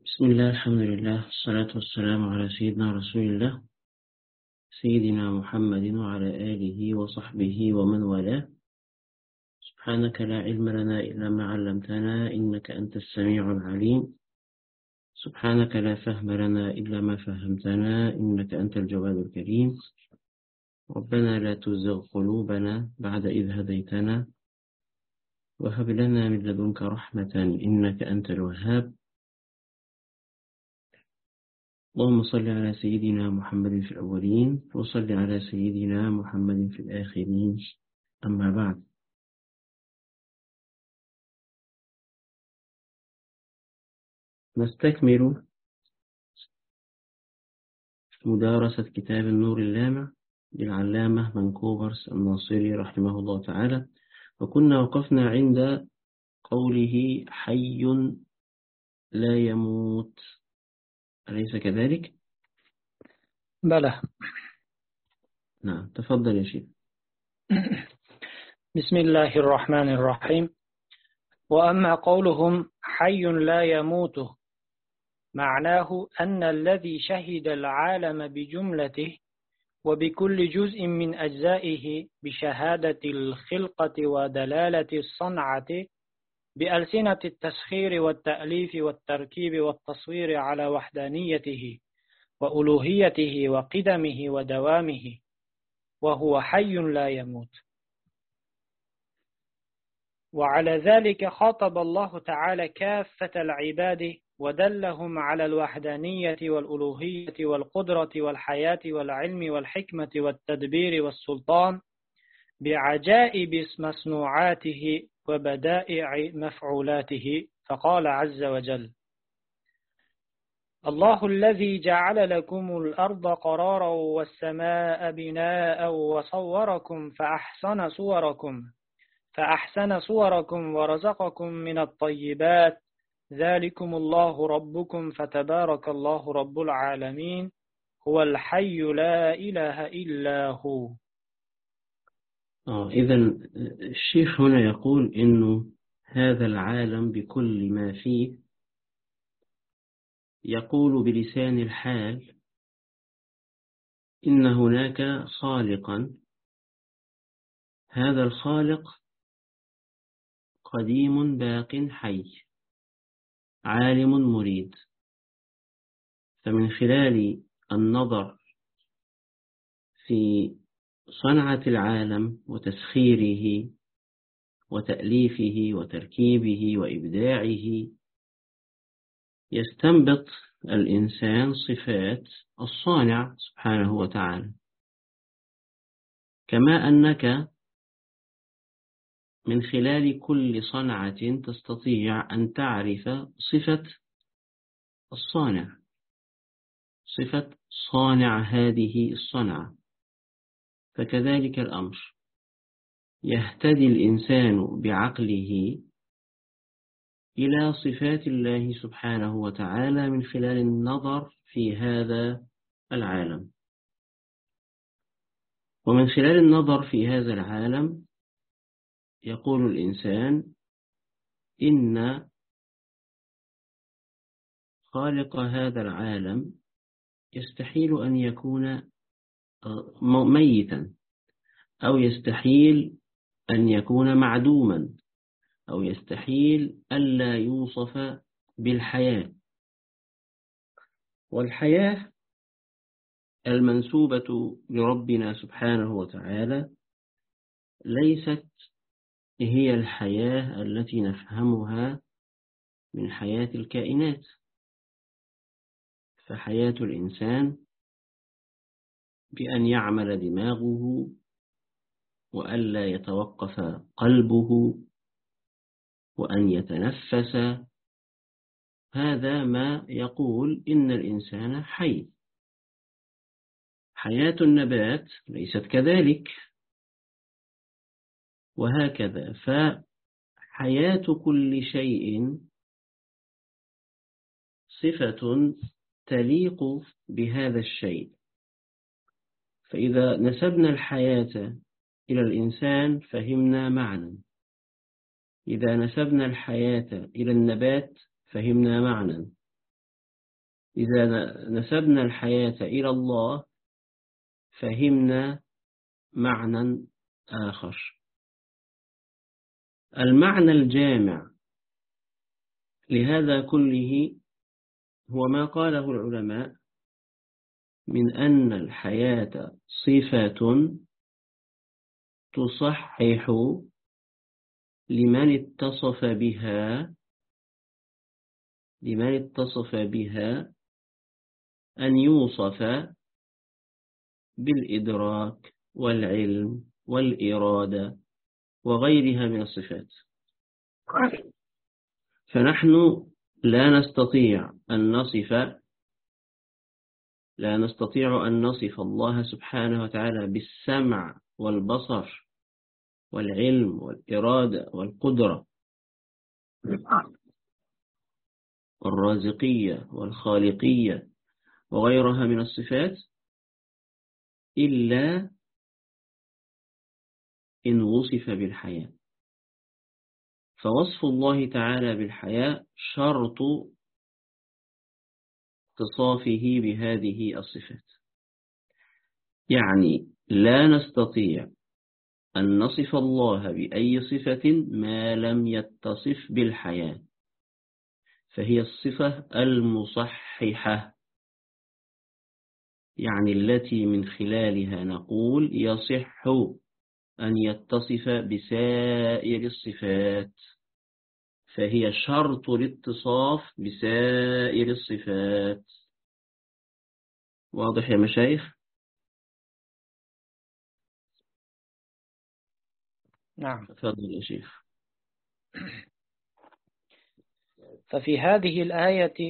بسم الله، الحمد لله، والصلاة والسلام على سيدنا رسول الله سيدنا محمد وعلى آله وصحبه ومن والاه. سبحانك لا علم لنا إلا ما علمتنا إنك أنت السميع العليم. سبحانك لا فهم لنا إلا ما فهمتنا إنك أنت الجواد الكريم. ربنا لا تزغ قلوبنا بعد إذ هديتنا وهب لنا من لدنك رحمة إنك أنت الوهاب. اللهم صل على سيدنا محمد في الأولين وصل على سيدنا محمد في الآخرين. أما بعد، نستكمل مدارسة كتاب النور اللامع للعلامة منكوبرس الناصري رحمه الله تعالى، وكنا وقفنا عند قوله حي لا يموت، أليس كذلك؟ بلى. نعم، تفضل يا شيخ. بسم الله الرحمن الرحيم. وأما قولهم حي لا يموت، معناه أن الذي شهد العالم بجملته وبكل جزء من أجزائه بشهادة الخلقة ودلالة الصنعة بألسنة التسخير والتأليف والتركيب والتصوير على وحدانيته وألوهيته وقدمه ودوامه، وهو حي لا يموت. وعلى ذلك خاطب الله تعالى كافة العباد ودلهم على الوحدانية والألوهية والقدرة والحياة والعلم والحكمة والتدبير والسلطان بعجائب مصنوعاته وبدائع مفعولاته، فقال عز وجل: الله الذي جعل لكم الأرض قرارا والسماء بناء وصوركم فأحسن صوركم ورزقكم من الطيبات، ذلكم الله ربكم فتبارك الله رب العالمين، هو الحي لا إله إلا هو. إذن الشيخ هنا يقول إنه هذا العالم بكل ما فيه يقول بلسان الحال إن هناك خالقا، هذا الخالق قديم باق حي عالم مريد. فمن خلال النظر في صنعة العالم وتسخيره وتأليفه وتركيبه وإبداعه يستنبط الإنسان صفات الصانع سبحانه وتعالى، كما أنك من خلال كل صنعة تستطيع أن تعرف صفة الصانع، صفة صانع هذه الصنعة. فكذلك الأمر، يهتدي الإنسان بعقله إلى صفات الله سبحانه وتعالى من خلال النظر في هذا العالم. ومن خلال النظر في هذا العالم يقول الإنسان إن خالق هذا العالم يستحيل أن يكون ميتا، أو يستحيل أن يكون معدوما، أو يستحيل ألا يوصف بالحياة. والحياة المنسوبة لربنا سبحانه وتعالى ليست هي الحياة التي نفهمها من حياة الكائنات. فحياة الإنسان بأن يعمل دماغه وألا يتوقف قلبه وأن يتنفس، هذا ما يقول إن الإنسان حي. حياة النبات ليست كذلك، وهكذا. فحياة كل شيء صفة تليق بهذا الشيء. فإذا نسبنا الحياة إلى الإنسان فهمنا معنى، إذا نسبنا الحياة إلى النبات فهمنا معنى، إذا نسبنا الحياة إلى الله فهمنا معنى آخر. المعنى الجامع لهذا كله هو ما قاله العلماء من أن الحياة صفة تصحح لمن اتصف بها أن يوصف بالإدراك والعلم والإرادة وغيرها من الصفات. فنحن لا نستطيع أن نصف الله سبحانه وتعالى بالسمع والبصر والعلم والإرادة والقدرة والرازقية والخالقية وغيرها من الصفات إلا إن وصف بالحياة. فوصف الله تعالى بالحياة شرط اتصافه بهذه الصفات. يعني لا نستطيع أن نصف الله بأي صفة ما لم يتصف بالحياة، فهي الصفة المصححة، يعني التي من خلالها نقول يصح أن يتصف بسائر الصفات، فهي شرط الاتصاف بسائر الصفات. واضح يا مشايخ؟ نعم. تفضل يا شيخ. ففي هذه الآية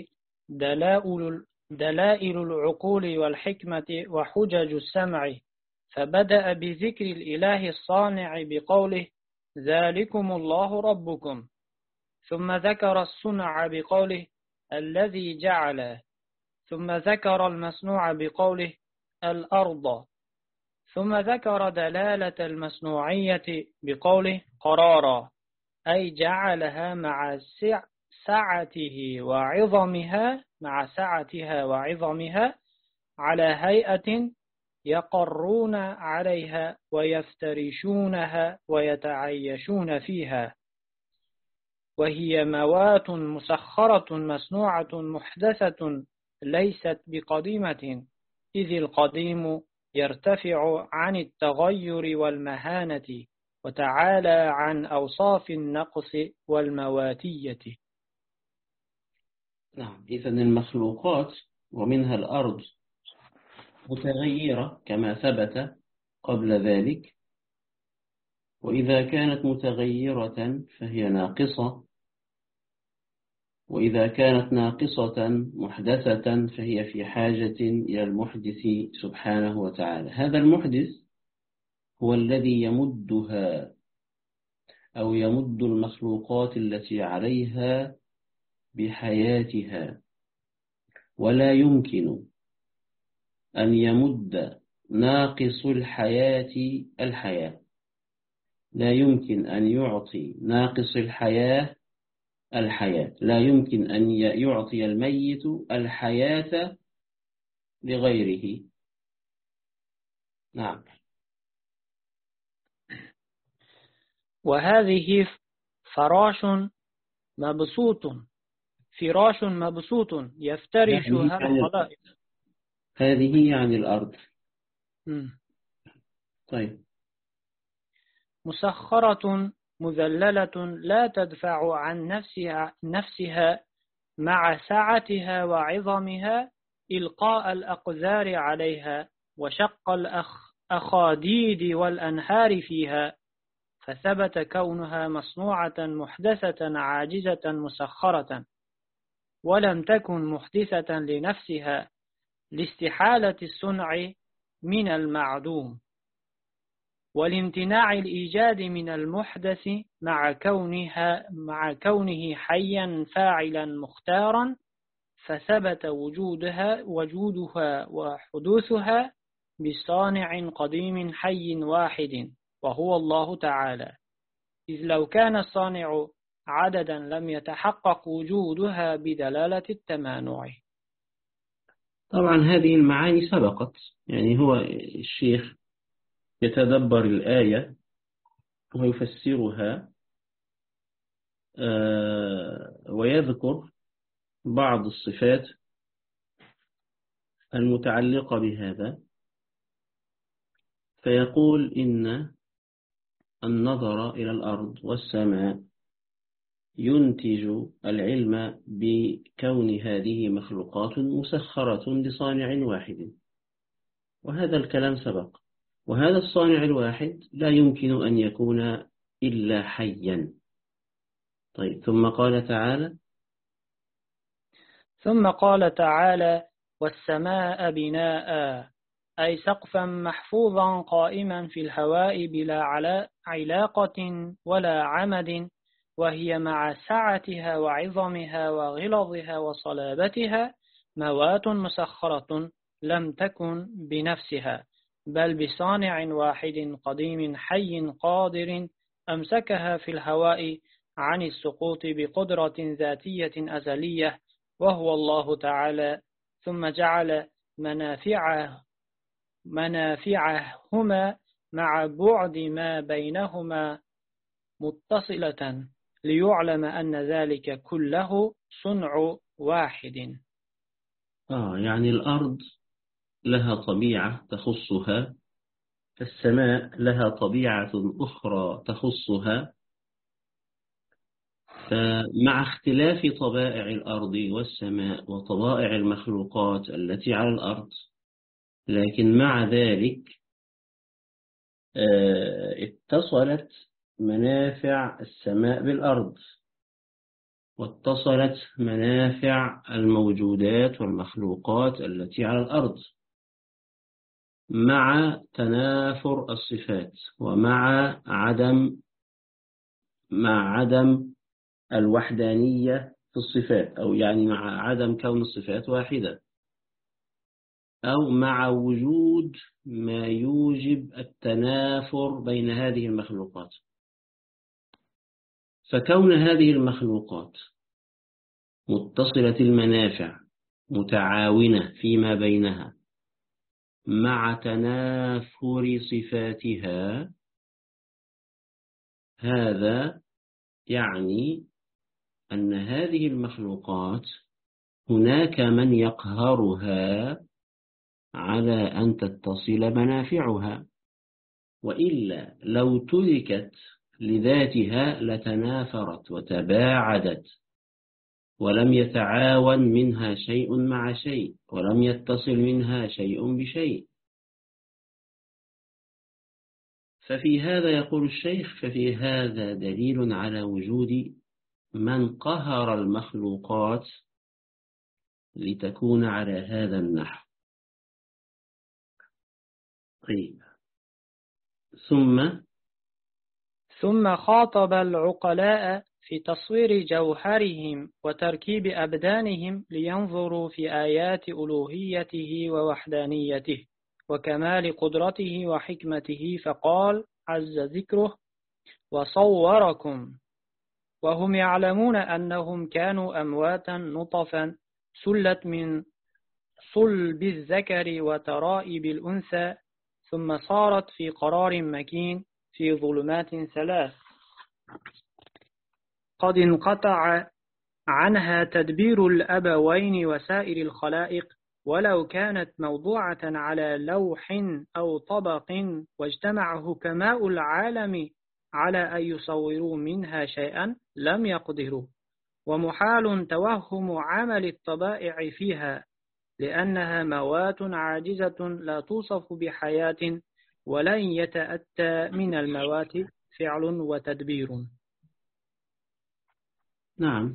دلائل العقول والحكمة وحجج السمع، فبدأ بذكر الإله الصانع بقوله ذلكم الله ربكم، ثم ذكر الصنع بقوله الذي جعل، ثم ذكر المصنوع بقوله الأرض، ثم ذكر دلالة المصنوعية بقوله قرارا، أي جعلها مع سعتها وعظمها على هيئة يقرون عليها ويفترشونها ويتعيشون فيها، وهي موات مسخرة مصنوعة محدثة ليست بقديمة، إذ القديم يرتفع عن التغير والمهانة وتعالى عن أوصاف النقص والمواتية. نعم، إذن المخلوقات ومنها الأرض متغيرة كما ثبت قبل ذلك، وإذا كانت متغيرة فهي ناقصة، وإذا كانت ناقصة محدثة فهي في حاجة إلى المحدث سبحانه وتعالى. هذا المحدث هو الذي يمدها أو يمد المخلوقات التي عليها بحياتها، ولا يمكن أن يمد ناقص الحياة، لا يمكن أن يعطي ناقص الحياة، لا يمكن أن يعطي الميت الحياة لغيره. نعم. وهذه فراش مبسوط يفترشها الخلائق. هذه يعني الأرض. طيب. مسخرة مذللة لا تدفع عن نفسها مع سعتها وعظمها إلقاء الأقذار عليها وشق الأخاديد والأنهار فيها، فثبت كونها مصنوعة محدثة عاجزة مسخرة، ولم تكن محدثة لنفسها لاستحالة الصنع من المعدوم، والامتناع الإيجاد من المحدث مع كونه حيا فاعلا مختارا، فثبت وجودها وحدوثها بصانع قديم حي واحد وهو الله تعالى، إذ لو كان الصانع عددا لم يتحقق وجودها بدلالة التمانع. طبعا هذه المعاني سبقت، يعني هو الشيخ يتدبر الآية ويفسرها ويذكر بعض الصفات المتعلقة بهذا، فيقول إن النظر إلى الأرض والسماء ينتج العلم بكون هذه مخلوقات مسخرة لصانع واحد، وهذا الكلام سبق. وهذا الصانع الواحد لا يمكن أن يكون إلا حيا. طيب، ثم قال تعالى: والسماء بناء، أي سقفا محفوظا قائما في الهواء بلا علاقة ولا عمد، وهي مع سعتها وعظمها وغلظها وصلابتها موات مسخرة لم تكن بنفسها، بل بصانع واحد قديم حي قادر أمسكها في الهواء عن السقوط بقدرة ذاتية أزلية، وهو الله تعالى. ثم جعل منافعهما مع بعد ما بينهما متصلة، ليعلم أن ذلك كله صنع واحد. يعني الأرض لها طبيعة تخصها، السماء لها طبيعة أخرى تخصها، فمع اختلاف طبائع الأرض والسماء وطبائع المخلوقات التي على الأرض، لكن مع ذلك اتصلت منافع السماء بالأرض، واتصلت منافع الموجودات والمخلوقات التي على الأرض، مع تنافر الصفات ومع عدم الوحدانية في الصفات، أو يعني مع عدم كون الصفات واحدة، أو مع وجود ما يوجب التنافر بين هذه المخلوقات. فكون هذه المخلوقات متصلة المنافع متعاونة فيما بينها مع تنافر صفاتها، هذا يعني أن هذه المخلوقات هناك من يقهرها على أن تتصل منافعها، وإلا لو تركت لذاتها لتنافرت وتباعدت، ولم يتعاون منها شيء مع شيء، ولم يتصل منها شيء بشيء. ففي هذا يقول الشيخ: ففي هذا دليل على وجود من قهر المخلوقات لتكون على هذا النحو. طيب، ثم خاطب العقلاء في تصوير جوهرهم وتركيب أبدانهم لينظروا في آيات ألوهيته ووحدانيته وكمال قدرته وحكمته، فقال عز ذكره: وصوركم، وهم يعلمون أنهم كانوا أمواتا نطفا سلت من صلب الذكر وترائب الأنثى، ثم صارت في قرار مكين في ظلمات ثلاث قد انقطع عنها تدبير الأبوين وسائر الخلائق، ولو كانت موضوعة على لوح أو طبق واجتمع حكماء العالم على أن يصوروا منها شيئا لم يقدروا، ومحال توهم عمل الطبائع فيها، لأنها موات عاجزة لا توصف بحياة، ولن يتأتى من الموات فعل وتدبير. نعم.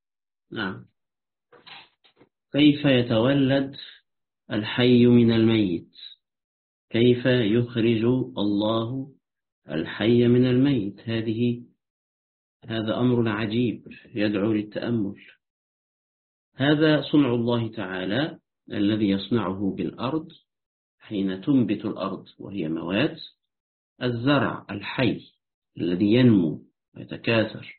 كيف يتولد الحي من الميت؟ كيف يخرج الله الحي من الميت؟ هذا أمر عجيب يدعو للتأمل. هذا صنع الله تعالى الذي يصنعه بالأرض حين تنبت الأرض وهي موات، الزرع الحي الذي ينمو ويتكاثر.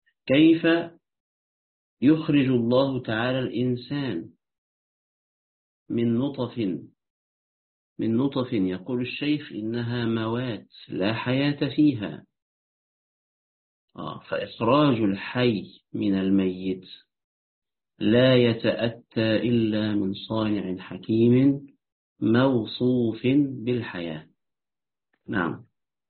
كيف يخرج الله تعالى الإنسان من نطف يقول الشيخ إنها موات لا حياة فيها. فإخراج الحي من الميت لا يتأتى إلا من صانع حكيم موصوف بالحياة. نعم.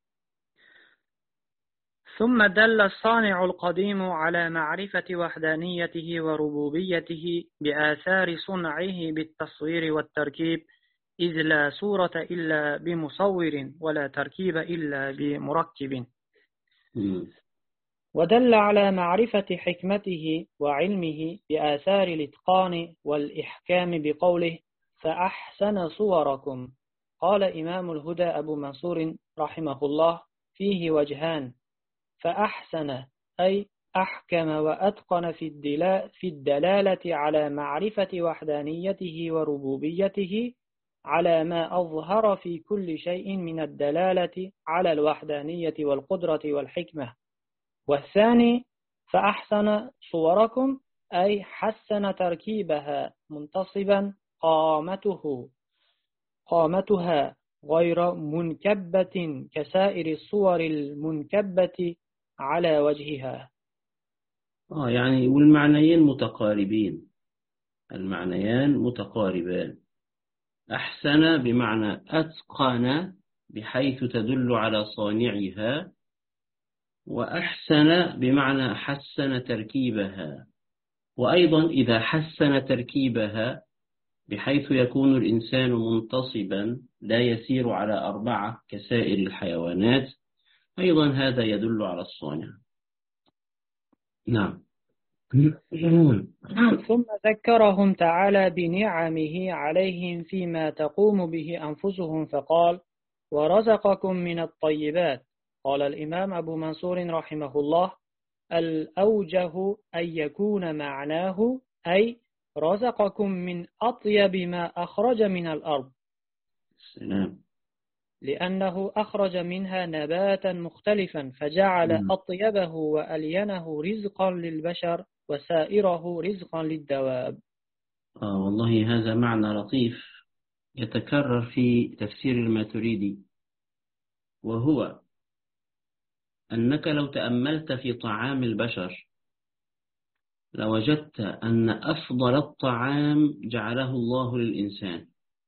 ثم دل الصانع القديم على معرفة وحدانيته وربوبيته بآثار صنعه بالتصوير والتركيب، إذ لا صورة إلا بمصور ولا تركيب إلا بمركب. ودل على معرفة حكمته وعلمه بآثار الإتقان والإحكام بقوله فأحسن صوركم. قال إمام الهدى أبو منصور رحمه الله فيه وجهان: فأحسن أي أحكم وأتقن في الدلالة على معرفة وحدانيته وربوبيته على ما أظهر في كل شيء من الدلالة على الوحدانية والقدرة والحكمة. والثاني فأحسن صوركم أي حسن تركيبها منتصبا قامتها غير منكبة كسائر الصور المنكبة على وجهها. يعني والمعنيين متقاربان. أحسن بمعنى أتقن بحيث تدل على صانعها، وأحسن بمعنى حسن تركيبها. وأيضا إذا حسن تركيبها بحيث يكون الإنسان منتصبا لا يسير على أربعة كسائر الحيوانات، أيضا هذا يدل على الصانع. نعم. ثم ذكرهم تعالى بنعمه عليهم فيما تقوم به أنفسهم فقال ورزقكم من الطيبات. قال الإمام أبو منصور رحمه الله الأوجه أن يكون معناه أي رزقكم من أطيب ما أخرج من الأرض، لأنه أخرج منها نباتا مختلفا فجعل أطيبه وألينه رزقا للبشر وسائره رزقا للدواب. والله هذا معنى لطيف يتكرر في تفسير الماتريدي، وهو أنك لو تأملت في طعام البشر لوجدت أن أفضل الطعام جعله الله للإنسان،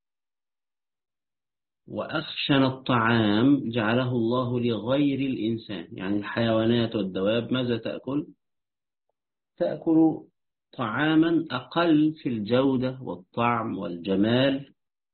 وأخشن الطعام جعله الله لغير الإنسان. يعني الحيوانات والدواب ماذا تأكل؟ تأكل طعاما أقل في الجودة والطعم والجمال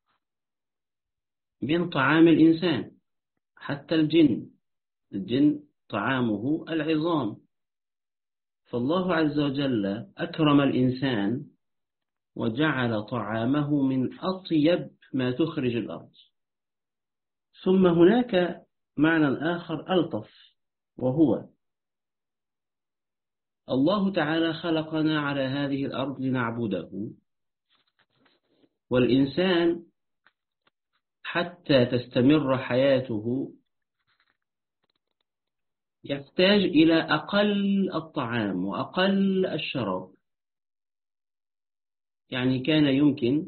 من طعام الإنسان. حتى الجن طعامه العظام. فالله عز وجل أكرم الإنسان وجعل طعامه من أطيب ما تخرج الأرض. ثم هناك معنى آخر ألطف، وهو الله تعالى خلقنا على هذه الأرض لنعبده، والإنسان حتى تستمر حياته يحتاج إلى أقل الطعام وأقل الشراب. يعني كان يمكن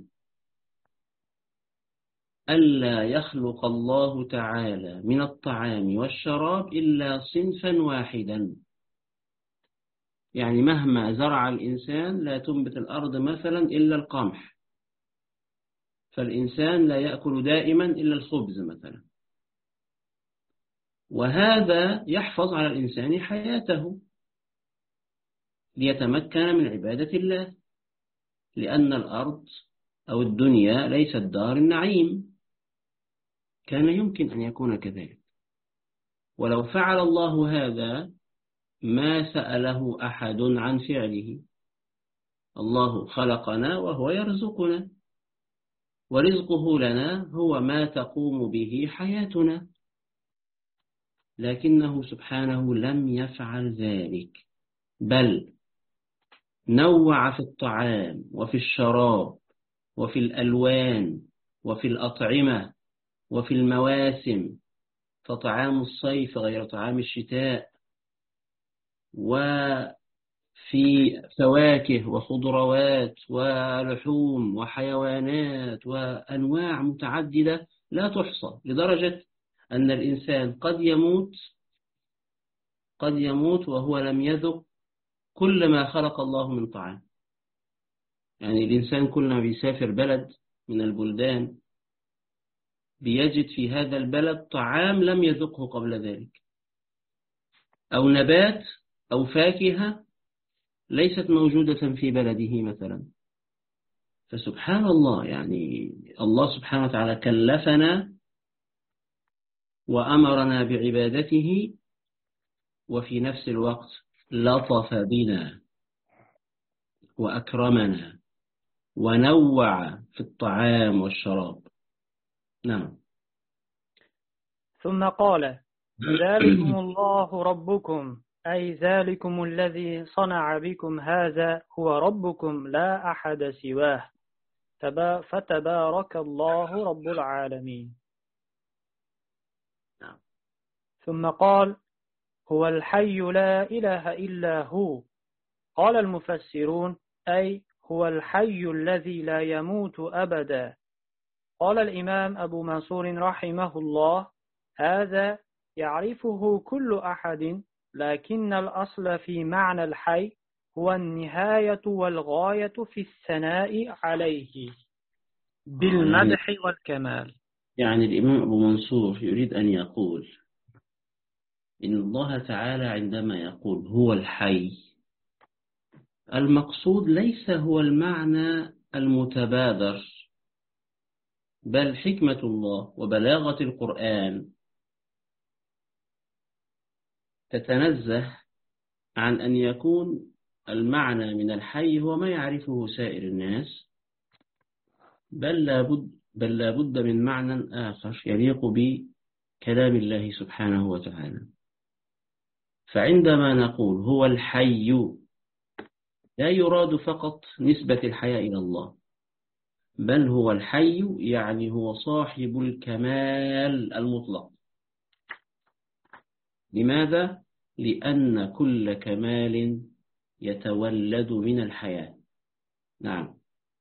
ألا يخلق الله تعالى من الطعام والشراب إلا صنفا واحدا. يعني مهما زرع الإنسان لا تنبت الأرض مثلا إلا القمح، فالإنسان لا يأكل دائما إلا الخبز مثلا. وهذا يحفظ على الإنسان حياته ليتمكن من عبادة الله، لأن الأرض أو الدنيا ليست دار النعيم. كان يمكن أن يكون كذلك، ولو فعل الله هذا ما سأله أحد عن فعله. الله خلقنا وهو يرزقنا، ورزقه لنا هو ما تقوم به حياتنا، لكنه سبحانه لم يفعل ذلك، بل نوع في الطعام وفي الشراب وفي الألوان وفي الأطعمة وفي المواسم، فطعام الصيف غير طعام الشتاء، في فواكه وخضروات ولحوم وحيوانات وأنواع متعددة لا تحصى، لدرجة أن الإنسان قد يموت وهو لم يذق كل ما خلق الله من طعام. يعني الإنسان كل ما بيسافر بلد من البلدان بيجد في هذا البلد طعام لم يذقه قبل ذلك، أو نبات أو فاكهة ليست موجودة في بلده مثلا. فسبحان الله، يعني الله سبحانه وتعالى كلفنا وأمرنا بعبادته، وفي نفس الوقت لطف بنا وأكرمنا ونوع في الطعام والشراب. نعم. ثم قال: ذلكم الله ربكم، أي ذلكم الذي صنع بكم هذا هو ربكم لا أحد سواه، فتبارك الله رب العالمين. ثم قال: هو الحي لا إله إلا هو. قال المفسرون: أي هو الحي الذي لا يموت أبدا. قال الإمام أبو منصور رحمه الله: هذا يعرفه كل أحد، لكن الأصل في معنى الحي هو النهاية والغاية في الثناء عليه بالمدح والكمال. يعني الإمام أبو منصور يريد أن يقول إن الله تعالى عندما يقول هو الحي، المقصود ليس هو المعنى المتبادر، بل حكمة الله وبلاغة القرآن تتنزه عن أن يكون المعنى من الحي هو ما يعرفه سائر الناس، بل لا بد من معنى آخر يليق بكلام الله سبحانه وتعالى. فعندما نقول هو الحي لا يراد فقط نسبة الحياة إلى الله، بل هو الحي يعني هو صاحب الكمال المطلق. لماذا؟ لأن كل كمال يتولد من الحياة. نعم.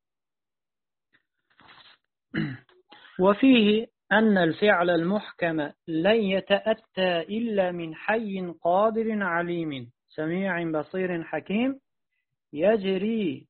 وفيه أن الفعل المحكم لن يتأتى إلا من حي قادر عليم سميع بصير حكيم يجري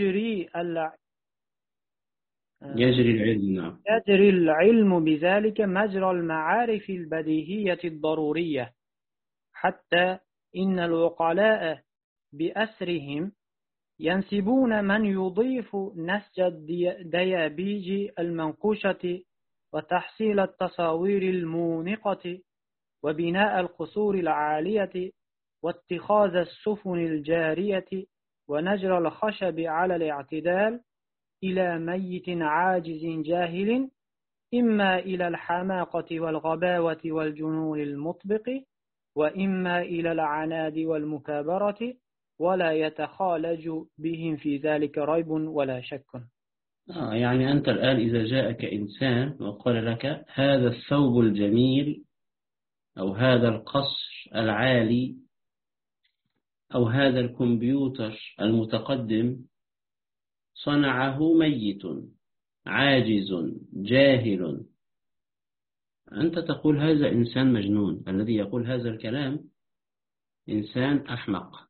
العلم. نعم. يجري العلم بذلك مجرى المعارف البديهية الضرورية، حتى إن العقلاء بأسرهم ينسبون من يضيف نسج الديابيج المنقوشة وتحصيل التصاوير المونقة وبناء القصور العالية واتخاذ السفن الجارية ونجر الخشب على الاعتدال إلى ميت عاجز جاهل، إما إلى الحماقة والغباوة والجنون المطبق، وإما إلى العناد والمكابرة، ولا يتخالج بهم في ذلك ريب ولا شك. يعني أنت الآن إذا جاءك إنسان وقال لك هذا الثوب الجميل أو هذا القصر العالي أو هذا الكمبيوتر المتقدم صنعه ميت عاجز جاهل، أنت تقول هذا إنسان مجنون. الذي يقول هذا الكلام إنسان أحمق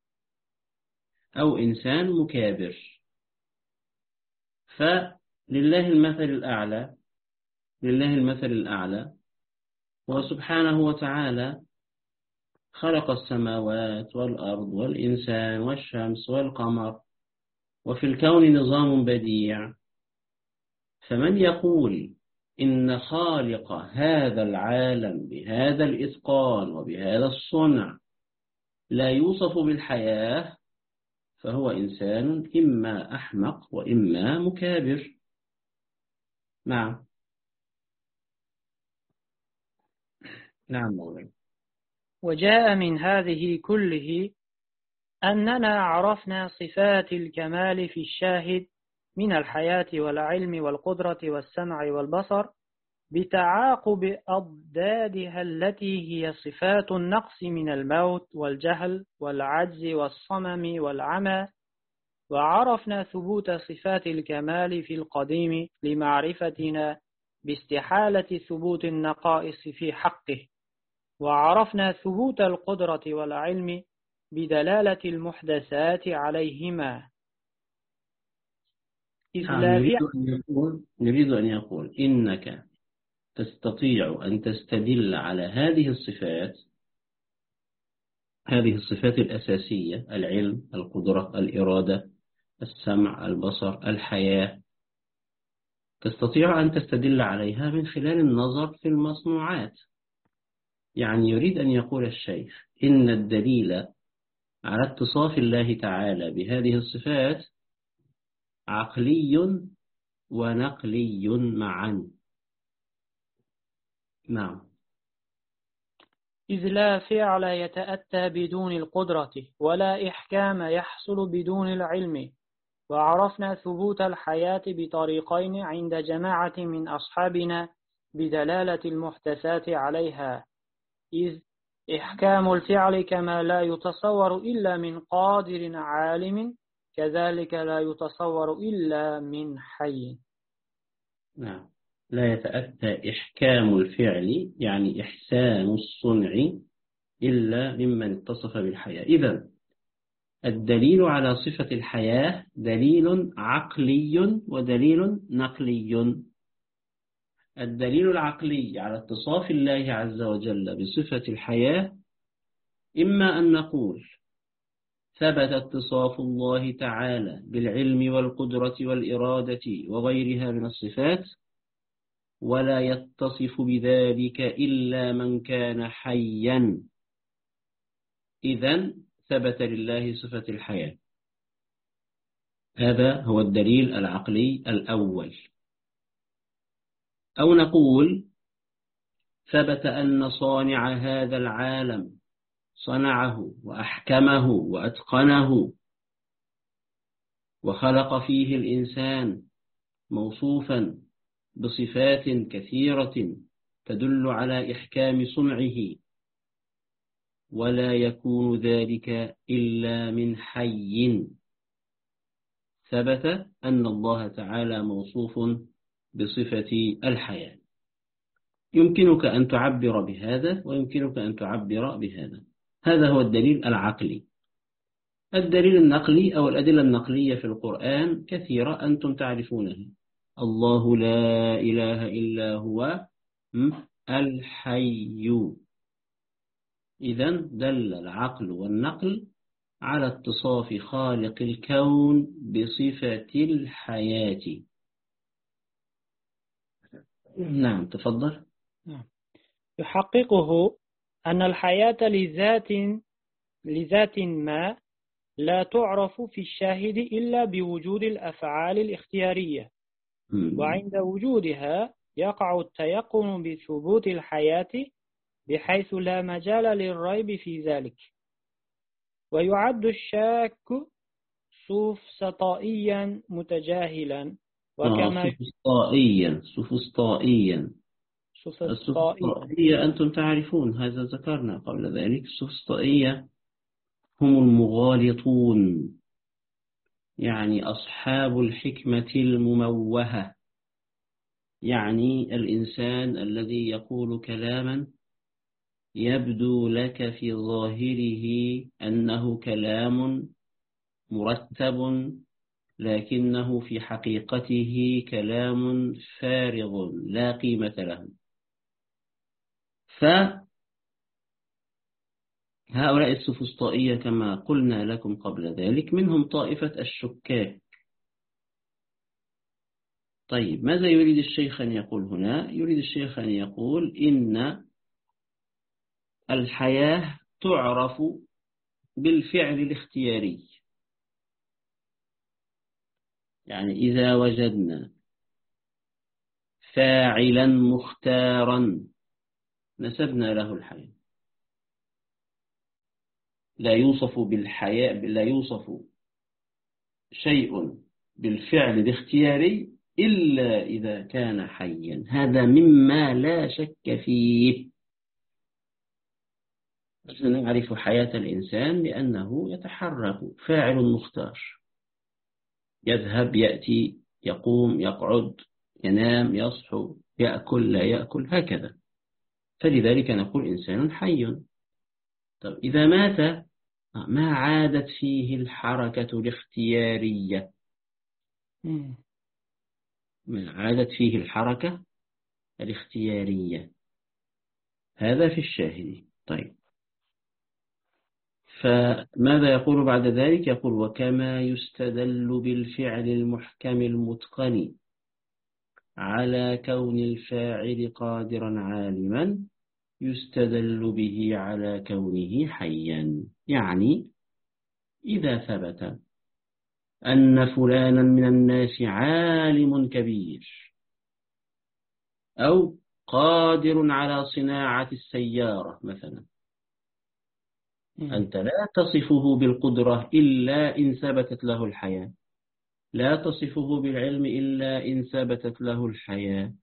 أو إنسان مكابر. فلله المثل الأعلى، وسبحانه وتعالى خلق السماوات والأرض والإنسان والشمس والقمر، وفي الكون نظام بديع. فمن يقول إن خالق هذا العالم بهذا الإتقان وبهذا الصنع لا يوصف بالحياة، فهو إنسان إما أحمق وإما مكابر. نعم. نعم مولانا. وجاء من هذه كله أننا عرفنا صفات الكمال في الشاهد من الحياة والعلم والقدرة والسمع والبصر بتعاقب أضدادها التي هي صفات النقص من الموت والجهل والعجز والصمم والعمى. وعرفنا ثبوت صفات الكمال في القديم لمعرفتنا باستحالة ثبوت النقائص في حقه. وعرفنا ثبوت القدرة والعلم بدلالة المحدثات عليهما. إذ نعم، لا في يريد أن يقول إنك تستطيع أن تستدل على هذه الصفات، هذه الصفات الأساسية: العلم، القدرة، الإرادة، السمع، البصر، الحياة. تستطيع أن تستدل عليها من خلال النظر في المصنوعات. يعني يريد أن يقول الشيخ إن الدليل على اتصاف الله تعالى بهذه الصفات عقلي ونقلي معا. نعم. إذ لا فعل يتأتى بدون القدرة ولا إحكام يحصل بدون العلم. وعرفنا ثبوت الحياة بطريقين عند جماعة من أصحابنا بدلالة المحدثات عليها. إذ إحكام الفعل كما لا يتصور إلا من قادر عالم، كذلك لا يتصور إلا من حي. نعم، لا يتأتى إحكام الفعل يعني إحسان الصنع إلا ممن اتصف بالحياة. إذن الدليل على صفة الحياة دليل عقلي ودليل نقلي. الدليل العقلي على اتصاف الله عز وجل بصفة الحياة إما أن نقول ثبت اتصاف الله تعالى بالعلم والقدرة والإرادة وغيرها من الصفات، ولا يتصف بذلك إلا من كان حيا، إذن ثبت لله صفة الحياة. هذا هو الدليل العقلي الأول. أو نقول ثبت أن صانع هذا العالم صنعه وأحكمه وأتقنه وخلق فيه الإنسان موصوفا بصفات كثيرة تدل على إحكام صنعه، ولا يكون ذلك إلا من حي. ثبت أن الله تعالى موصوف بصفة الحياة. يمكنك أن تعبر بهذا ويمكنك أن تعبر بهذا. هذا هو الدليل العقلي. الدليل النقلي أو الأدلة النقلية في القرآن كثيرة أنتم تعرفونها. الله لا إله إلا هو الحي. إذن دل العقل والنقل على اتصاف خالق الكون بصفة الحياة. نعم، تفضل. يحققه أن الحياة لذات ما لا تعرف في الشاهد إلا بوجود الأفعال الاختيارية، وعند وجودها يقع التيقن بثبوت الحياة بحيث لا مجال للريب في ذلك. ويعد الشاك سفسطائيا متجاهلا، وكما سفسطائيا. السفسطائية أنتم تعرفون، هذا ذكرنا قبل ذلك. السفسطائية هم المغالطون، يعني أصحاب الحكمة المموهة، يعني الإنسان الذي يقول كلاما يبدو لك في ظاهره أنه كلام مرتب، لكنه في حقيقته كلام فارغ لا قيمة له. فهؤلاء السفسطائية كما قلنا لكم قبل ذلك منهم طائفة الشكاك. طيب، ماذا يريد الشيخ أن يقول هنا؟ يريد الشيخ أن يقول إن الحياة تعرف بالفعل الاختياري. يعني إذا وجدنا فاعلا مختارا نسبنا له الحياة. لا يوصف بالحياة، لا يوصف شيء بالفعل الاختياري إلا إذا كان حيا. هذا مما لا شك فيه. نحن نعرف حياة الإنسان لأنه يتحرك، فاعل مختار، يذهب يأتي، يقوم يقعد، ينام يصحو، يأكل لا يأكل، هكذا. فلذلك نقول إنسان حي. طب إذا مات ما عادت فيه الحركة الاختيارية، ما عادت فيه الحركة الاختيارية. هذا في الشاهد. طيب، فماذا يقول بعد ذلك؟ يقول: وكما يستدل بالفعل المحكم المتقن على كون الفاعل قادرا عالما، يستدل به على كونه حيا. يعني إذا ثبت أن فلانا من الناس عالم كبير أو قادر على صناعة السيارة مثلا، أنت لا تصفه بالقدرة إلا إن ثبتت له الحياة، لا تصفه بالعلم إلا إن ثبتت له الحياة.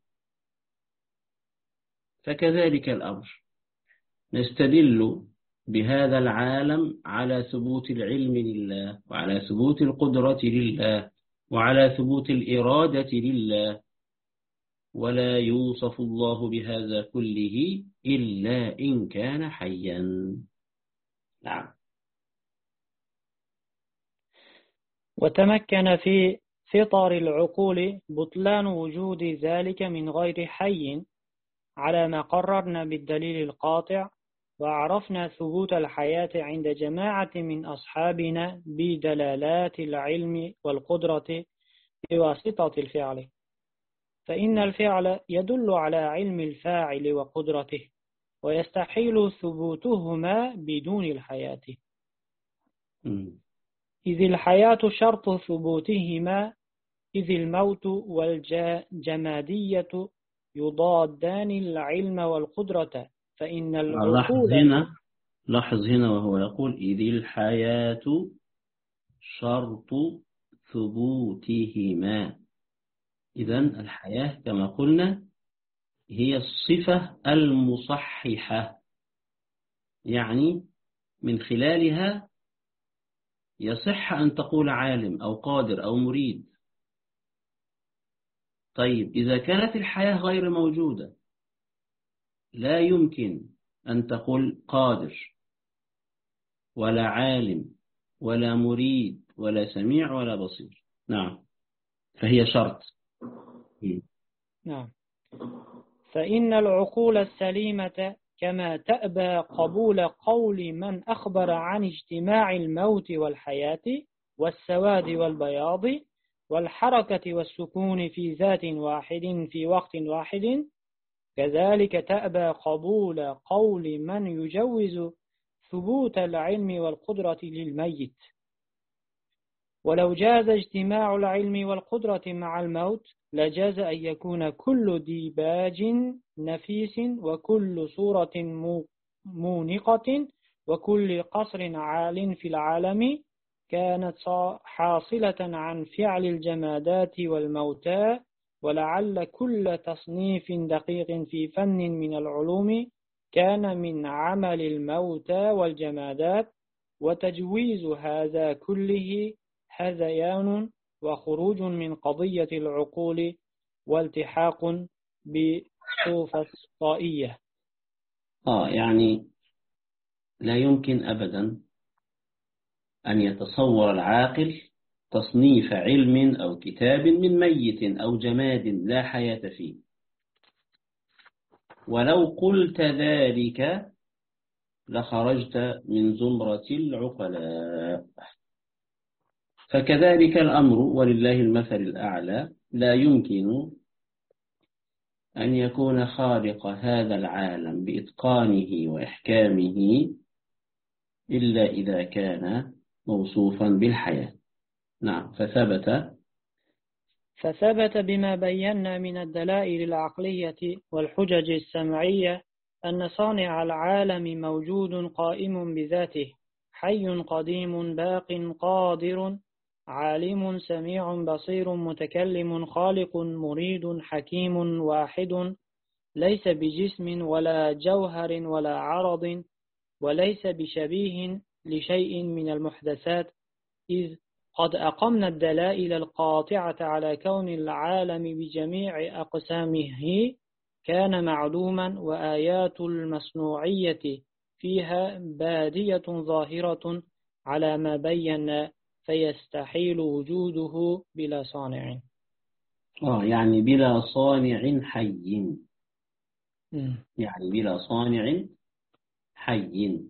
فكذلك الأمر، نستدل بهذا العالم على ثبوت العلم لله، وعلى ثبوت القدرة لله، وعلى ثبوت الإرادة لله، ولا يوصف الله بهذا كله إلا إن كان حيا. نعم. وتمكن في فطر العقول بطلان وجود ذلك من غير حي، على ما قررنا بالدليل القاطع، وعرفنا ثبوت الحياة عند جماعة من أصحابنا بدلالات العلم والقدرة بواسطة الفعل، فإن الفعل يدل على علم الفاعل وقدرته، ويستحيل ثبوتهما بدون الحياة، إذ الحياة شرط ثبوتهما، إذ الموت والجمادية يضادان العلم والقدرة، فإن العقول. لاحظ هنا وهو يقول: إذ الحياة شرط ثبوتهما. إذن الحياة كما قلنا هي الصفة المصححة، يعني من خلالها يصح أن تقول عالم أو قادر أو مريد. طيب، إذا كانت الحياة غير موجودة لا يمكن أن تقول قادر ولا عالم ولا مريد ولا سميع ولا بصير. نعم، فهي شرط. نعم، فإن العقول السليمة كما تأبى قبول قول من أخبر عن اجتماع الموت والحياة والسواد والبياض والحركة والسكون في ذات واحد في وقت واحد، كذلك تأبى قبول قول من يجوز ثبوت العلم والقدرة للميت. ولو جاز اجتماع العلم والقدرة مع الموت لجاز أن يكون كل ديباج نفيس وكل صورة مونقة وكل قصر عال في العالم كانت حاصلة عن فعل الجمادات والموتى، ولعل كل تصنيف دقيق في فن من العلوم كان من عمل الموتى والجمادات، وتجويز هذا كله هذيان وخروج من قضية العقول والتحاق بسوفسطائية. يعني لا يمكن أبدا أن يتصور العاقل تصنيف علم أو كتاب من ميت أو جماد لا حياة فيه. ولو قلت ذلك لخرجت من زمرة العقلاء. فكذلك الأمر ولله المثل الأعلى، لا يمكن أن يكون خالق هذا العالم بإتقانه وإحكامه إلا إذا كان موصوفا بالحياة. نعم، فثبت بما بينا من الدلائل العقلية والحجج السمعية أن صانع العالم موجود قائم بذاته، حي قديم باق قادر عالم سميع بصير متكلم خالق مريد حكيم واحد، ليس بجسم ولا جوهر ولا عرض، وليس بشبيه لشيء من المحدثات، إذ قد أقمنا الدلائل القاطعة على كون العالم بجميع أقسامه كان معلوما، وآيات المصنوعية فيها بادية ظاهرة على ما بينا، فيستحيل وجوده بلا صانع. يعني بلا صانع حي، يعني بلا صانع حي،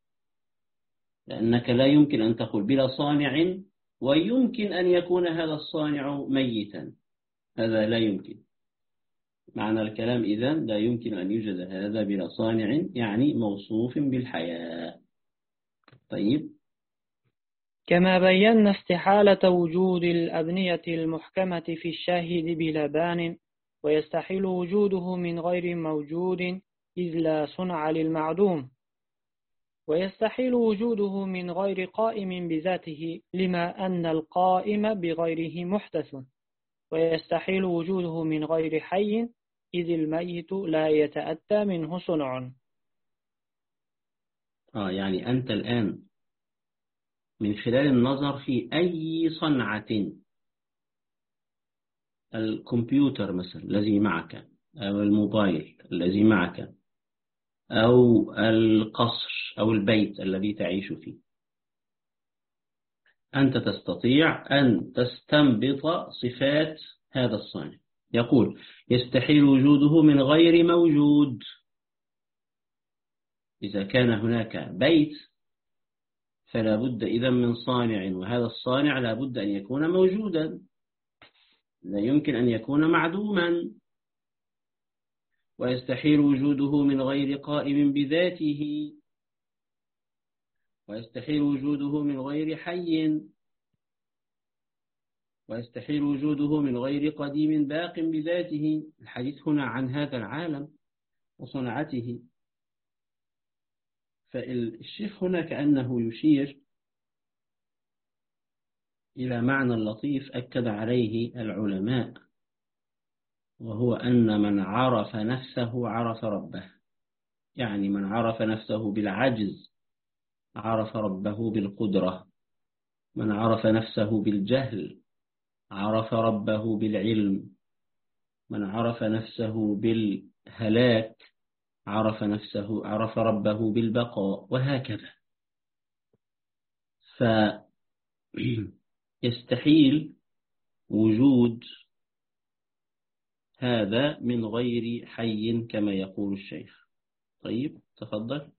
لأنك لا يمكن أن تقول بلا صانع ويمكن أن يكون هذا الصانع ميتا، هذا لا يمكن. معنى الكلام إذن لا يمكن أن يوجد هذا بلا صانع، يعني موصوف بالحياة. طيب، كما بينا استحالة وجود الأبنية المحكمة في الشاهد بلا بان، ويستحيل وجوده من غير موجود إذ لا صنع للمعدوم، ويستحيل وجوده من غير قائم بذاته لما أن القائم بغيره محدث، ويستحيل وجوده من غير حي إذ الميت لا يتأتى منه صنع. يعني أنت الآن من خلال النظر في أي صنعة، الكمبيوتر مثلا الذي معك، أو الموبايل الذي معك، أو القصر أو البيت الذي تعيش فيه، أنت تستطيع أن تستنبط صفات هذا الصانع. يقول يستحيل وجوده من غير موجود. إذا كان هناك بيت فلا بد إذن من صانع، وهذا الصانع لا بد أن يكون موجودا، لا يمكن أن يكون معدوما. ويستحيل وجوده من غير قائم بذاته، ويستحيل وجوده من غير حي، ويستحيل وجوده من غير قديم باق بذاته. الحديث هنا عن هذا العالم وصنعته. فالشيخ هنا كأنه يشير إلى معنى لطيف أكد عليه العلماء، وهو أن من عرف نفسه عرف ربه. يعني من عرف نفسه بالعجز عرف ربه بالقدرة، من عرف نفسه بالجهل عرف ربه بالعلم، من عرف نفسه بالهلاك عرف ربه بالبقاء، وهكذا. فيستحيل وجود هذا من غير حي كما يقول الشيخ. طيب، تفضل.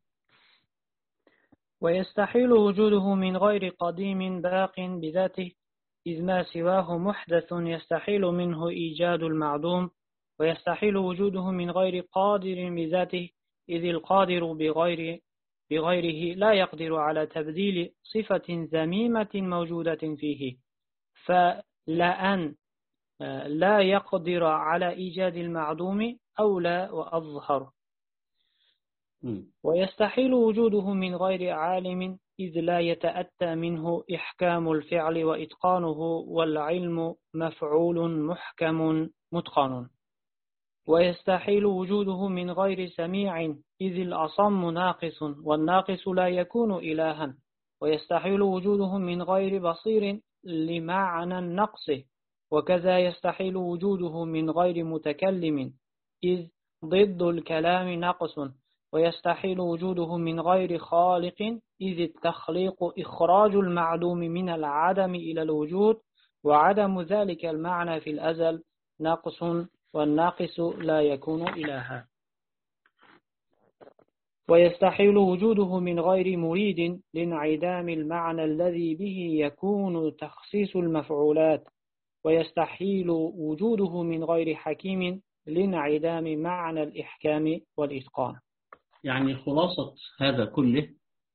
ويستحيل وجوده من غير قديم باق بذاته إذ ما سواه محدث يستحيل منه إيجاد المعدوم، ويستحيل وجوده من غير قادر بذاته إذ القادر بغيره لا يقدر على تبديل صفة ذميمة موجودة فيه، فلأن لا يقدر على إيجاد المعدوم أولى وأظهر. ويستحيل وجوده من غير عالم إذ لا يتأتى منه إحكام الفعل وإتقانه، والعلم مفعول محكم متقن. ويستحيل وجوده من غير سميع إذ الأصم ناقص، والناقص لا يكون إلها. ويستحيل وجوده من غير بصير لمعنى النقص، وكذا يستحيل وجوده من غير متكلم إذ ضد الكلام نقص. ويستحيل وجوده من غير خالق إذ التخليق إخراج المعدوم من العدم إلى الوجود، وعدم ذلك المعنى في الأزل نقص، والناقص لا يكون إلها. ويستحيل وجوده من غير مريد لانعدام المعنى الذي به يكون تخصيص المفعولات. ويستحيل وجوده من غير حكيم لانعدام معنى الإحكام والإتقان. يعني خلاصة هذا كله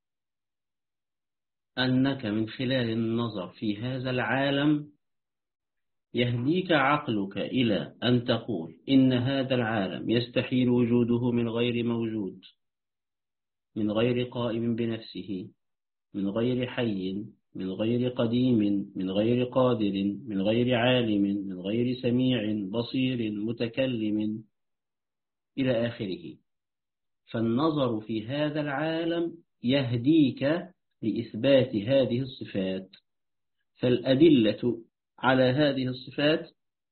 أنك من خلال النظر في هذا العالم يهديك عقلك إلى أن تقول إن هذا العالم يستحيل وجوده من غير موجود، من غير قائم بنفسه، من غير حي، من غير قديم، من غير قادر، من غير عالم، من غير سميع بصير متكلم إلى آخره. فالنظر في هذا العالم يهديك لإثبات هذه الصفات. فالأدلة على هذه الصفات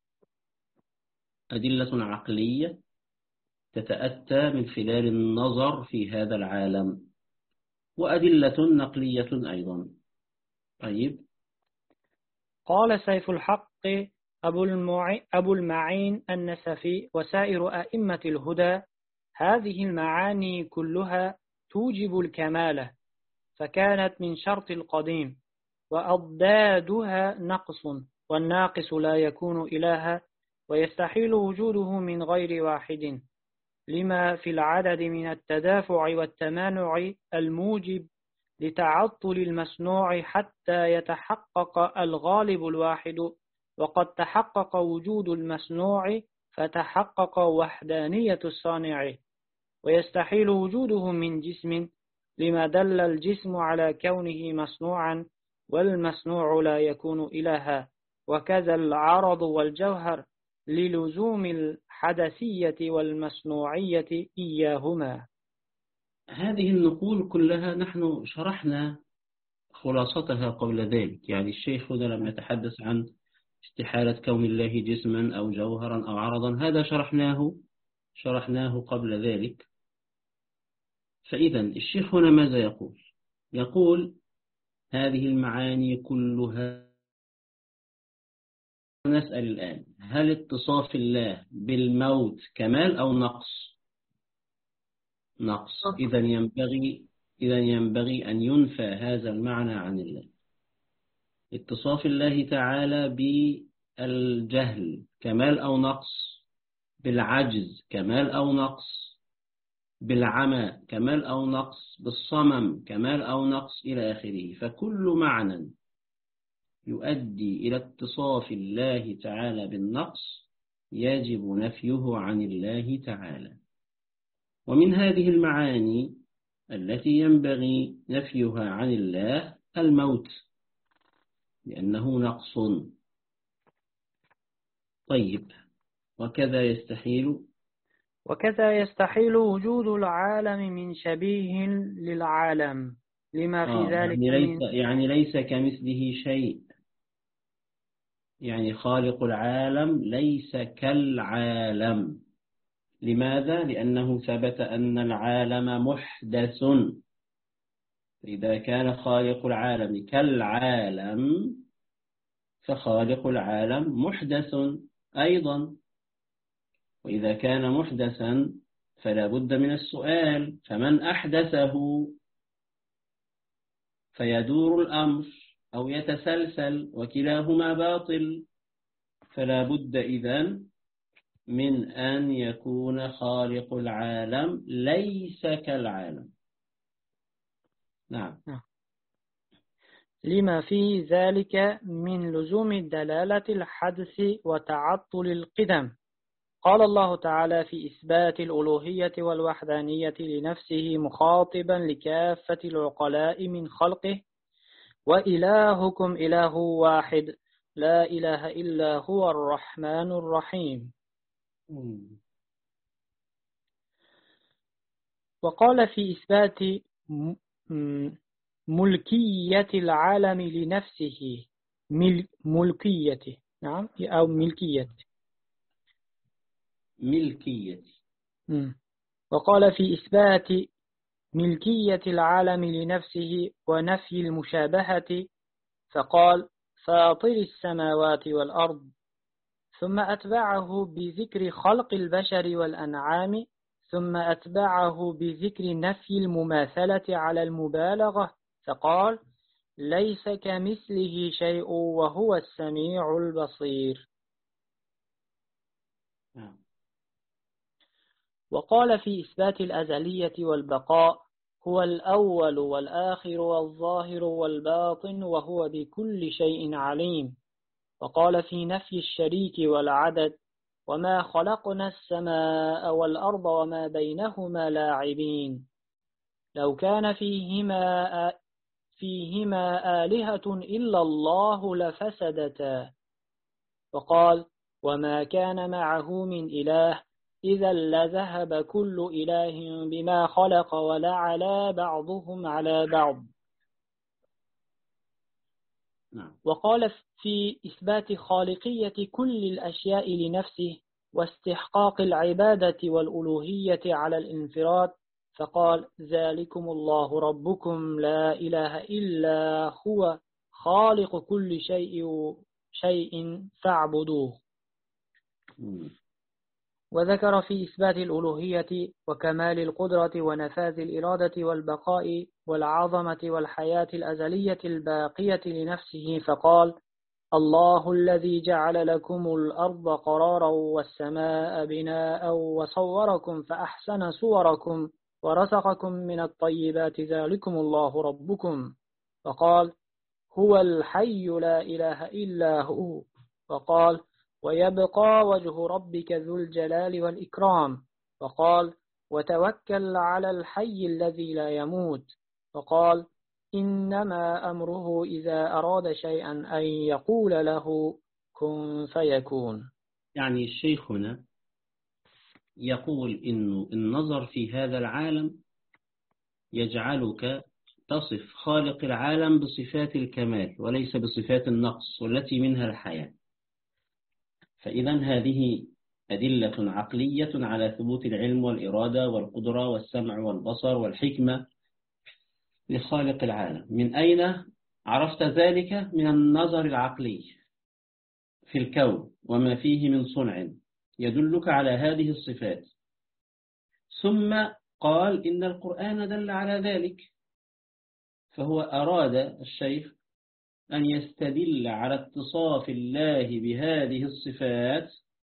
أدلة عقلية تتأتى من خلال النظر في هذا العالم، وأدلة نقلية أيضا. طيب. قال سيف الحق أبو المعين النسفي وسائر أئمة الهدى: هذه المعاني كلها توجب الكمال، فكانت من شرط القديم، وأضدادها نقص، والناقص لا يكون إلها، ويستحيل وجوده من غير واحد، لما في العدد من التدافع والتمانع الموجب لتعطل المصنوع حتى يتحقق الغالب الواحد، وقد تحقق وجود المصنوع فتحقق وحدانية الصانع. ويستحيل وجوده من جسم، لما دل الجسم على كونه مصنوعا، والمصنوع لا يكون إلها، وكذا العرض والجوهر للزوم الحدثية والمصنوعية إياهما. هذه النقول كلها نحن شرحنا خلاصتها قبل ذلك. يعني الشيخ هنا لما يتحدث عن استحالة كون الله جسما أو جوهرا أو عرضا، هذا شرحناه قبل ذلك. فإذا الشيخ هنا ماذا يقول؟ يقول هذه المعاني كلها. نسأل الآن: هل اتصاف الله بالموت كمال أو نقص؟ نقص. إذا ينبغي أن ينفى هذا المعنى عن الله. اتصاف الله تعالى بالجهل كمال أو نقص؟ بالعجز كمال أو نقص؟ بالعمى كمال أو نقص؟ بالصمم كمال أو نقص؟ إلى آخره. فكل معنى يؤدي إلى اتصاف الله تعالى بالنقص يجب نفيه عن الله تعالى. ومن هذه المعاني التي ينبغي نفيها عن الله الموت، لأنه نقص. طيب. وكذا يستحيل وجود العالم من شبيه للعالم، لما في ذلك يعني ليس كمثله شيء. يعني خالق العالم ليس كالعالم. لماذا؟ لأنه ثبت أن العالم محدث. إذا كان خالق العالم كالعالم فخالق العالم محدث أيضا. وإذا كان محدثا فلا بد من السؤال: فمن أحدثه؟ فيدور الأمر أو يتسلسل، وكلاهما باطل. فلا بد إذن من أن يكون خالق العالم ليس كالعالم. نعم. لما في ذلك من لزوم دلالة الحدث وتعطل القدم. قال الله تعالى في إثبات الألوهية والوحدانية لنفسه مخاطبا لكافة العقلاء من خلقه: وإلهكم إله واحد لا إله إلا هو الرحمن الرحيم. وقال في إثبات ملكية العالم لنفسه ملكيته. نعم، أو ملكيته. وقال في إثبات ملكية العالم لنفسه ونفي المشابهة، فقال: فاطر السماوات والأرض. ثم أتبعه بذكر خلق البشر والأنعام، ثم أتبعه بذكر نفي المماثلة على المبالغة، فقال: ليس كمثله شيء وهو السميع البصير. وقال في إثبات الأزلية والبقاء: هو الأول والآخر والظاهر والباطن وهو بكل شيء عليم. وقال في نفي الشريك والعدد: وما خلقنا السماء والأرض وما بينهما لاعبين. لو كان فيهما آلهة إلا الله لفسدتا. وقال: وما كان معه من إله إذا لذهب كل إله بما خلق ولعلى بعضهم على بعض. وقال في إثبات خالقية كل الأشياء لنفسه واستحقاق العبادة والألوهية على الانفراد، فقال: ذلكم الله ربكم لا إله إلا هو خالق كل شيء فاعبدوه. وذكر في إثبات الألوهية وكمال القدرة ونفاذ الإرادة والبقاء والعظمة والحياة الأزلية الباقية لنفسه، فقال: الله الذي جعل لكم الأرض قرارا والسماء بناء وصوركم فأحسن صوركم ورزقكم من الطيبات ذلكم الله ربكم. فقال: هو الحي لا إله إلا هو. وقال: ويبقى وجه ربك ذو الجلال والإكرام. وقال: وتوكل على الحي الذي لا يموت. وقال: إنما أمره إذا أراد شيئا أن يقول له كن فيكون. يعني الشيخ هنا يقول إنه النظر في هذا العالم يجعلك تصف خالق العالم بصفات الكمال وليس بصفات النقص والتي منها الحياة. فإذا هذه أدلة عقلية على ثبوت العلم والإرادة والقدرة والسمع والبصر والحكمة لخالق العالم. من أين عرفت ذلك؟ من النظر العقلي في الكون وما فيه من صنع يدلك على هذه الصفات. ثم قال إن القرآن دل على ذلك، فهو أراد الشيخ أن يستدل على اتصاف الله بهذه الصفات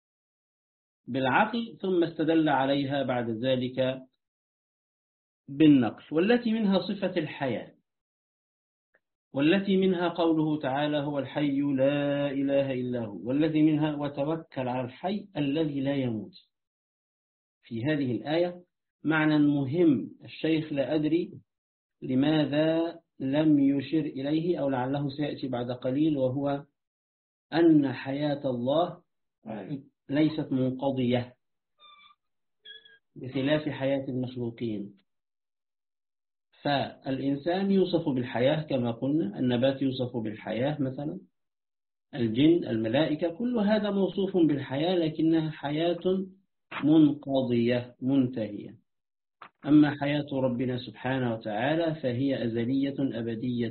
بالعقل، ثم استدل عليها بعد ذلك بالنقل، والتي منها صفة الحياة، والتي منها قوله تعالى هو الحي لا إله إلا هو، والذي منها وتوكل على الحي الذي لا يموت. في هذه الآية معنى مهم الشيخ لا أدري لماذا لم يشر إليه أو لعله سيأتي بعد قليل، وهو أن حياة الله ليست منقضية بخلاف حياة المخلوقين. فالإنسان يوصف بالحياة كما قلنا، النبات يوصف بالحياة مثلا، الجن الملائكة كل هذا موصوف بالحياة، لكنها حياة منقضية منتهية. أما حياة ربنا سبحانه وتعالى فهي أزلية أبدية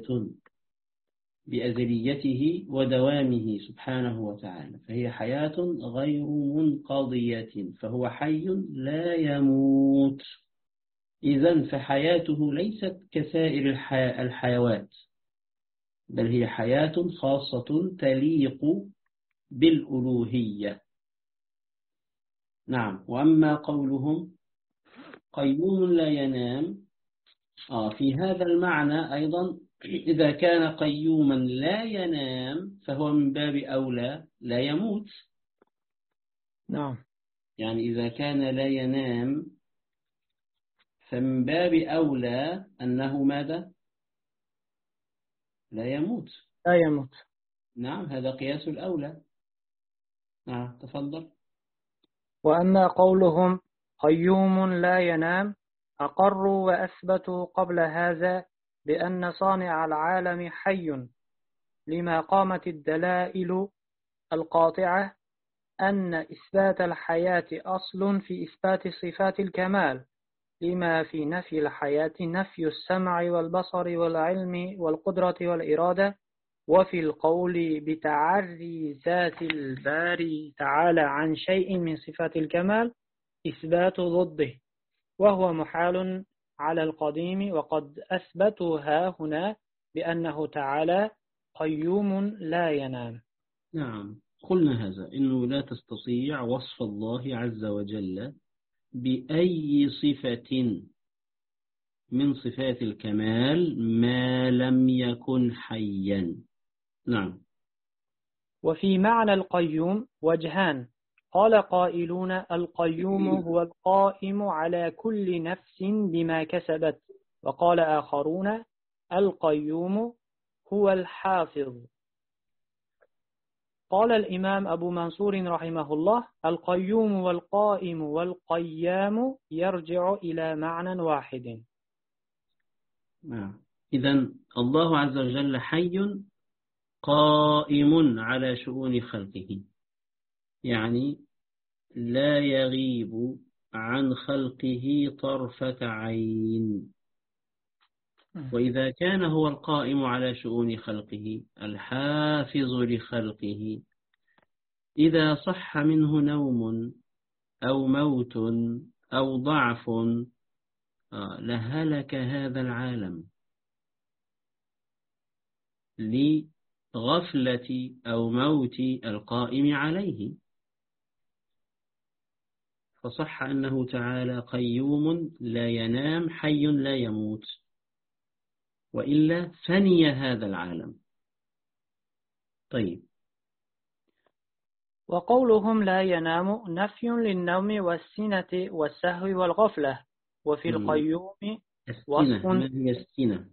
بأزليته ودوامه سبحانه وتعالى، فهي حياة غير منقضية، فهو حي لا يموت. إذن فحياته ليست كسائر الحيوات، بل هي حياة خاصة تليق بالألوهية. نعم. وأما قولهم قيوم لا ينام، في هذا المعنى أيضا إذا كان قيوما لا ينام فهو من باب أولى لا يموت. نعم. يعني إذا كان لا ينام فمن باب أولى أنه ماذا؟ لا يموت. لا يموت. نعم، هذا قياس الأولى. نعم، تفضل. وأما قولهم قيوم لا ينام، أقروا وأثبتوا قبل هذا بأن صانع العالم حي، لما قامت الدلائل القاطعة أن إثبات الحياة أصل في إثبات صفات الكمال، لما في نفي الحياة نفي السمع والبصر والعلم والقدرة والإرادة، وفي القول بتعري ذات الباري تعالى عن شيء من صفات الكمال إثبات ضده، وهو محال على القديم. وقد أثبتها هنا بأنه تعالى قيوم لا ينام. نعم، قلنا هذا إنه لا تستطيع وصف الله عز وجل بأي صفة من صفات الكمال ما لم يكن حيا. نعم. وفي معنى القيوم وجهان، قال قائلون القيوم هو القائم على كل نفس بما كسبت، وقال آخرون القيوم هو الحافظ. قال الإمام أبو منصور رحمه الله: القيوم والقائم والقيام يرجع إلى معنى واحد. إذن الله عز وجل حي قائم على شؤون خلقه، يعني لا يغيب عن خلقه طرفة عين. وإذا كان هو القائم على شؤون خلقه الحافظ لخلقه، إذا صح منه نوم أو موت أو ضعف لهلك هذا العالم لغفلة أو موت القائم عليه. فصح أنه تعالى قيوم لا ينام حي لا يموت، وإلا فني هذا العالم. طيب، وقولهم لا ينام نفي للنوم والسنة والسهو والغفلة. وفي القيوم وصف. السنة، ما هي السنة؟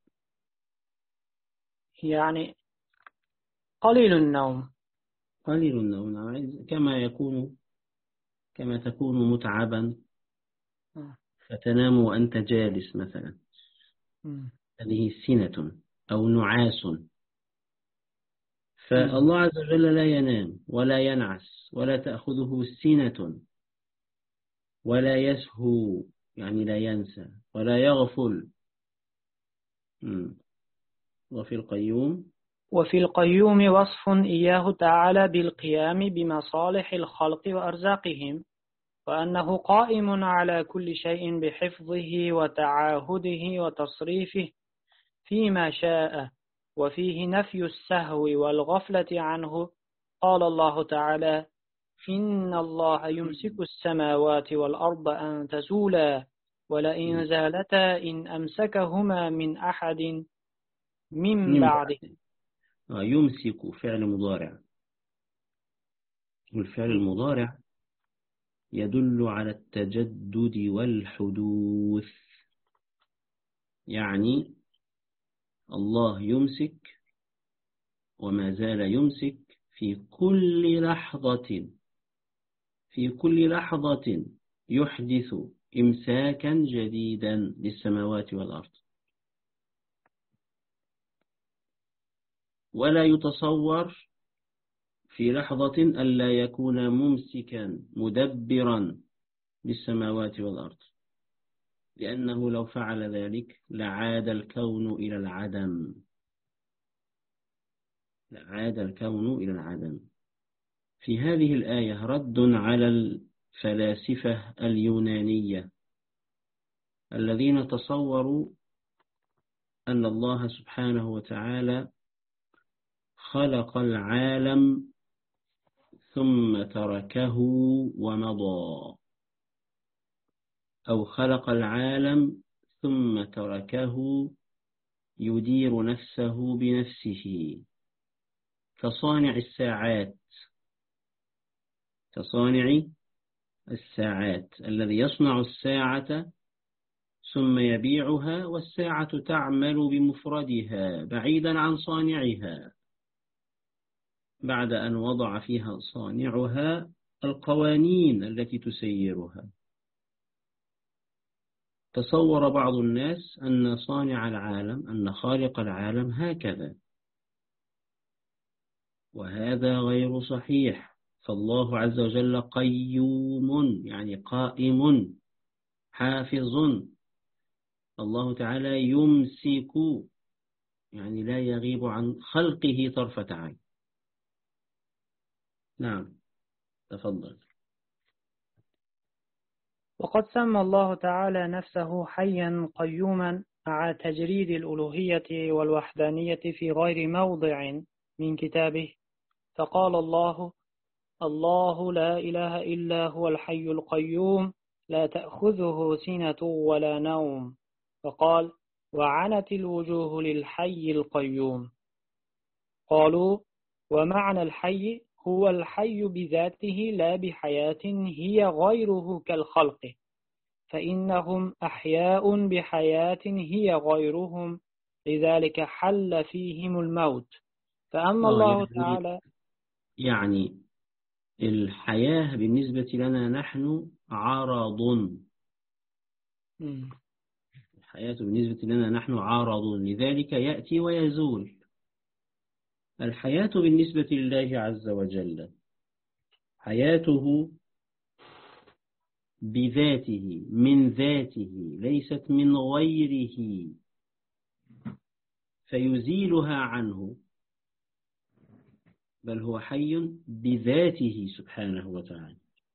يعني قليل النوم. قليل النوم، كما تكون متعبا فتنام وأنت جالس مثلا، هذه سنة أو نعاس. فالله عز وجل لا ينام ولا ينعس ولا تأخذه سنة ولا يسهو، يعني لا ينسى ولا يغفل. وفي القيوم وصف إياه تعالى بالقيام بمصالح الخلق وأرزاقهم، وأنه قائم على كل شيء بحفظه وتعاهده وتصريفه فيما شاء. وفيه نفي السهو والغفلة عنه. قال الله تعالى: إن الله يمسك السماوات والأرض أن تزولا ولئن زالتا إن أمسكهما من أحد من بعده. يمسك فعل مضارع، والفعل المضارع يدل على التجدد والحدوث، يعني الله يمسك وما زال يمسك في كل لحظة يحدث إمساكا جديدا للسماوات والأرض. ولا يتصور في لحظة ألا يكون ممسكا مدبرا للسماوات والأرض، لأنه لو فعل ذلك لعاد الكون إلى العدم. في هذه الآية رد على الفلاسفة اليونانية الذين تصوروا أن الله سبحانه وتعالى خلق العالم ثم تركه ومضى، أو خلق العالم ثم تركه يدير نفسه بنفسه، كصانع الساعات الذي يصنع الساعة ثم يبيعها، والساعة تعمل بمفردها بعيدا عن صانعها بعد أن وضع فيها صانعها القوانين التي تسيرها. تصور بعض الناس أن خالق العالم هكذا، وهذا غير صحيح. فالله عز وجل قيوم، يعني قائم حافظ. الله تعالى يمسك، يعني لا يغيب عن خلقه طرفة عين. نعم، تفضل. وقد سمى الله تعالى نفسه حيا قيوما مع تجريد الألوهية والوحدانية في غير موضع من كتابه، فقال الله لا إله إلا هو الحي القيوم لا تأخذه سنة ولا نوم. فقال: وعنت الوجوه للحي القيوم. قالوا: ومعنى الحي هو الحي بذاته لا بحياة هي غيره كالخلق، فإنهم أحياء بحياة هي غيرهم لذلك حل فيهم الموت. فأما الله تعالى يعني الحياة بالنسبة لنا نحن عرض. الحياة بالنسبة لنا نحن عرض، لذلك يأتي ويزول. الحياة بالنسبة لله عز وجل حياته بذاته من ذاته، ليست من غيره فيزيلها عنه، بل هو حي بذاته سبحانه وتعالى.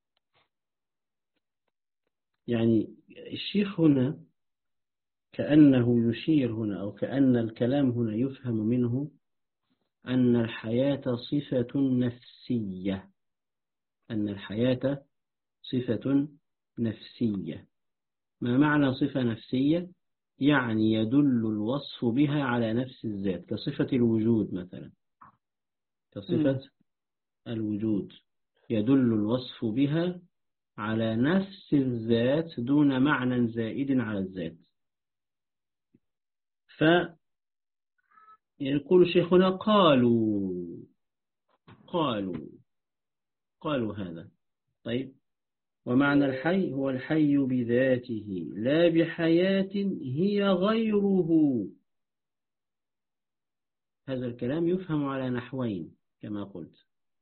يعني الشيخ هنا كأنه يشير هنا، أو كأن الكلام هنا يفهم منه أن الحياة صفة نفسية، أن الحياة صفة نفسية. ما معنى صفة نفسية؟ يعني يدل الوصف بها على نفس الذات، كصفة الوجود مثلا، كصفة الوجود يدل الوصف بها على نفس الذات دون معنى زائد على الذات. فيقول شيخنا قالوا هذا. طيب، ومعنى الحي هو الحي بذاته لا بحياة هي غيره. هذا الكلام يفهم على نحوين كما قلت.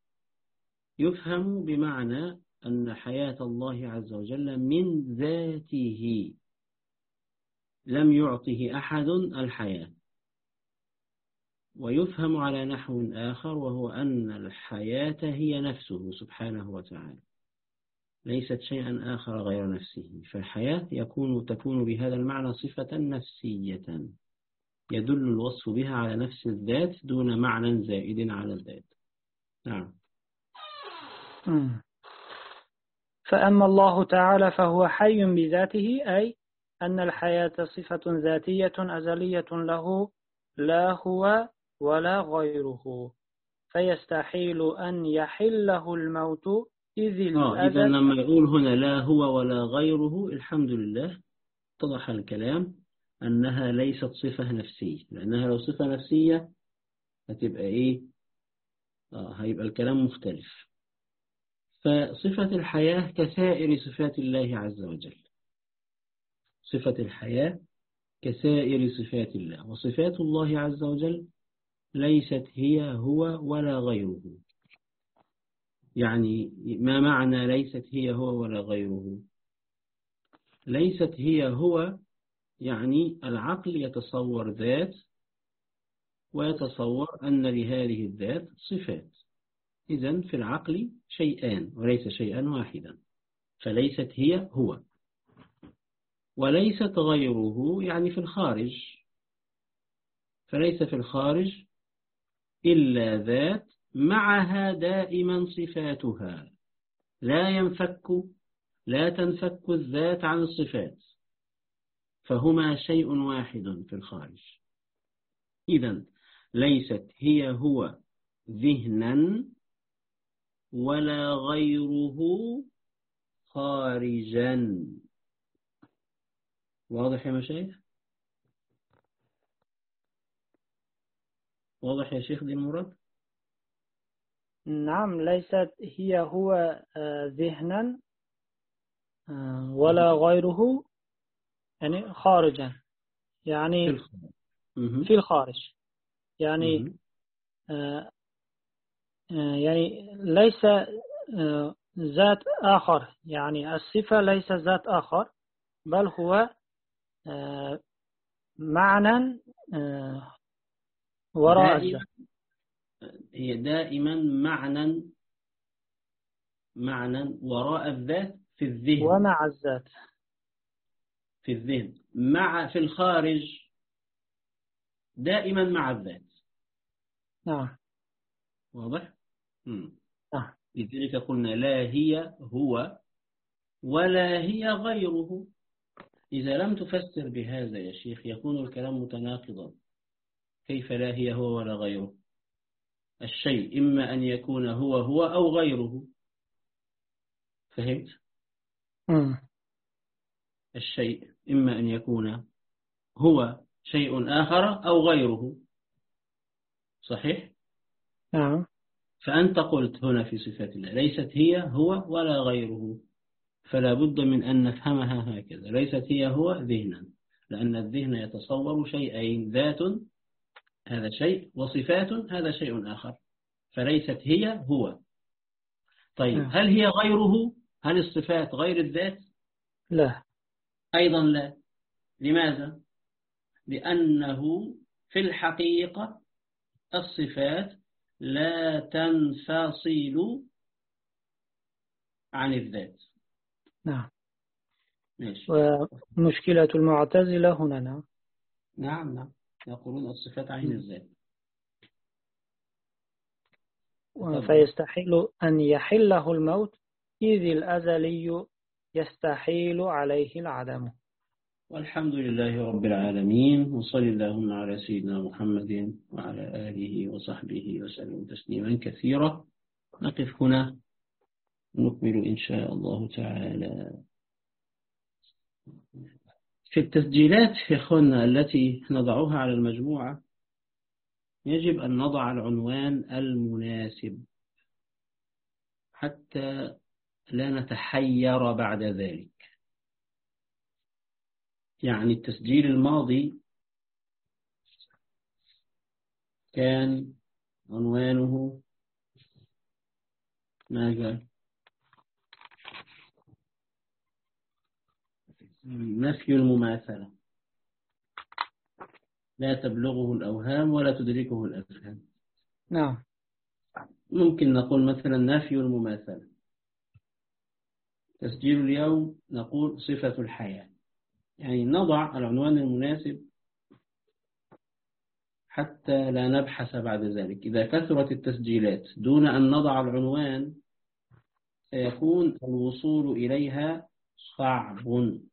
يفهم بمعنى أن حياة الله عز وجل من ذاته، لم يعطه أحد الحياة. ويفهم على نحو آخر، وهو أن الحياة هي نفسه سبحانه وتعالى، ليست شيئا آخر غير نفسه. فالحياة تكون بهذا المعنى صفة نفسية يدل الوصف بها على نفس الذات دون معنى زائد على الذات. نعم. فأما الله تعالى فهو حي بذاته، أي أن الحياة صفة ذاتية أزلية له، لا هو ولا غيره، فيستحيل أن يحله الموت إذ إذا الأزل. لما يقول هنا لا هو ولا غيره، الحمد لله اتضح الكلام أنها ليست صفة نفسية، لأنها لو صفة نفسية هتبقى إيه؟ هيبقى الكلام مختلف. فصفة الحياة كسائر صفات الله عز وجل، صفة الحياة كسائر صفات الله، وصفات الله عز وجل ليست هي هو ولا غيره. يعني ما معنى ليست هي هو ولا غيره؟ ليست هي هو يعني العقل يتصور ذات ويتصور أن لهذه الذات صفات، إذن في العقل شيئان وليس شيئا واحدا، فليست هي هو. وليست غيره يعني في الخارج، فليس في الخارج إلا ذات معها دائما صفاتها، لا تنفك الذات عن الصفات، فهما شيء واحد في الخارج. إذن ليست هي هو ذهنا ولا غيره خارجا. واضح يا مشايخ؟ واضح يا شيخ دي المراد؟ نعم، ليست هي هو ذهنا ولا غيره يعني خارجا، يعني في الخارج، يعني يعني ليس ذات آخر، يعني الصفة ليس ذات آخر، بل هو معنى وراء الذات. هي دائما معنى وراء الذات في الذهن ومع الذات في الذهن، في الخارج دائما مع الذات. نعم. واضح؟ نعم. لذلك قلنا لا هي هو ولا هي غيره. إذا لم تفسر بهذا يا شيخ يكون الكلام متناقضا. كيف لا هي هو ولا غيره؟ الشيء إما أن يكون هو أو غيره. فهمت؟ الشيء إما أن يكون هو شيء آخر أو غيره. صحيح؟ نعم. فأنت قلت هنا في صفات الله ليست هي هو ولا غيره، فلا بد من أن نفهمها هكذا. ليست هي هو ذهنا، لأن الذهن يتصور شيئين، ذات هذا شيء وصفات هذا شيء آخر، فليست هي هو. طيب نعم. هل هي غيره؟ هل الصفات غير الذات؟ لا. أيضا لا. لماذا؟ لأنه في الحقيقة الصفات لا تنفصل عن الذات. نعم. ماشي. ومشكلة المعتزلة هنا. نعم. نعم نعم، يقولون الصفات عين الذات. تفضل. فيستحيل أن يحله الموت إذ الأزلي يستحيل عليه العدم. والحمد لله رب العالمين، وصل اللهم على سيدنا محمد وعلى آله وصحبه وسلم تسليما كثيرا. نقف هنا نكمل إن شاء الله تعالى. في التسجيلات يا أخوانا التي نضعها على المجموعة يجب أن نضع العنوان المناسب حتى لا نتحير بعد ذلك. يعني التسجيل الماضي كان عنوانه ماذا؟ نفي المماثلة، لا تبلغه الأوهام ولا تدركه الأفهام. نعم. ممكن نقول مثلا نفي المماثلة. تسجيل اليوم نقول صفة الحياة. يعني نضع العنوان المناسب حتى لا نبحث بعد ذلك. إذا كثرت التسجيلات دون أن نضع العنوان سيكون الوصول إليها صعب.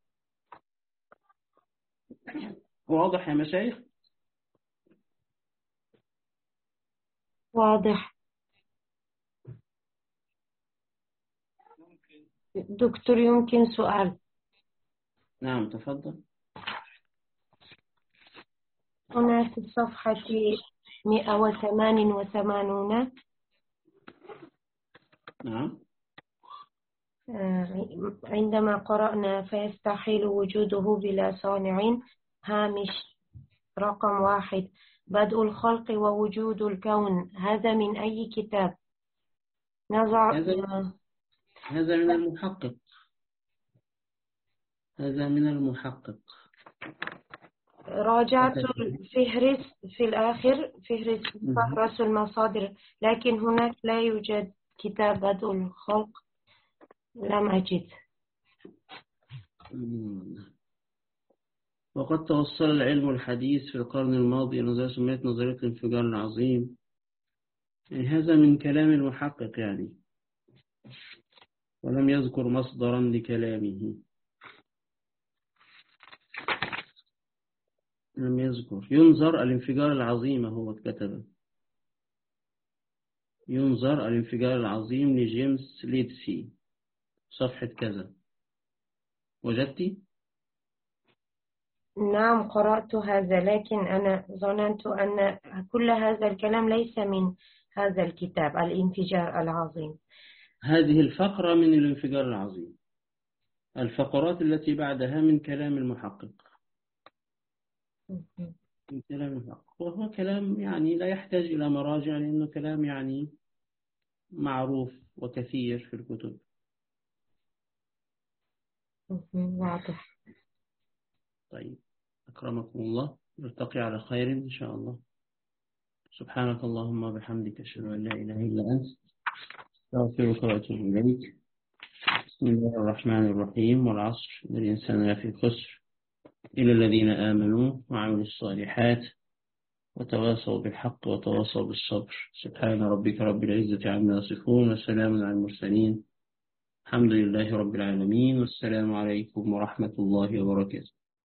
واضح يا مشايخ؟ واضح. دكتور يمكن سؤال؟ نعم تفضل. هنا في الصفحة 188 نعم. عندما قرأنا فيستحيل وجوده بلا صانع، هامش رقم 1 بدء الخلق ووجود الكون، هذا من أي كتاب؟ نضع هذا من المحقق. هذا من المحقق. راجعت الفهرس في الآخر، فهرس المصادر، لكن هناك لا يوجد كتاب بدء الخلق، لم أجد. وقد توصل العلم الحديث في القرن الماضي إلى نظرية سميت نظرية الانفجار العظيم. يعني هذا من كلام المحقق يعني، ولم يذكر مصدرا لكلامه، لم يذكر. ينظر الانفجار العظيم هو كتبه، ينظر الانفجار العظيم لجيمس ليدسي، صفحة كذا. وجدتي؟ نعم قرأت هذا، لكن أنا ظننت أن كل هذا الكلام ليس من هذا الكتاب الانفجار العظيم. هذه الفقرة من الانفجار العظيم، الفقرات التي بعدها من كلام المحقق. من كلام المحقق، وهو كلام يعني لا يحتاج إلى مراجع، لأنه كلام يعني معروف وكثير في الكتب. واضح. طيب أكرمكم الله، نلتقي على خير إن شاء الله. سبحانك اللهم وبحمدك أشهد أن لا إله إلا أنت أستغفرك وأتوب إليك. بسم الله الرحمن الرحيم. والعصر إن الإنسان لفي خسر إلا الذين آمنوا وعملوا الصالحات وتواصوا بالحق وتواصوا بالصبر. سبحان ربك رب العزة عما يصفون وسلام على المرسلين الحمد لله رب العالمين، والسلام عليكم ورحمة الله وبركاته.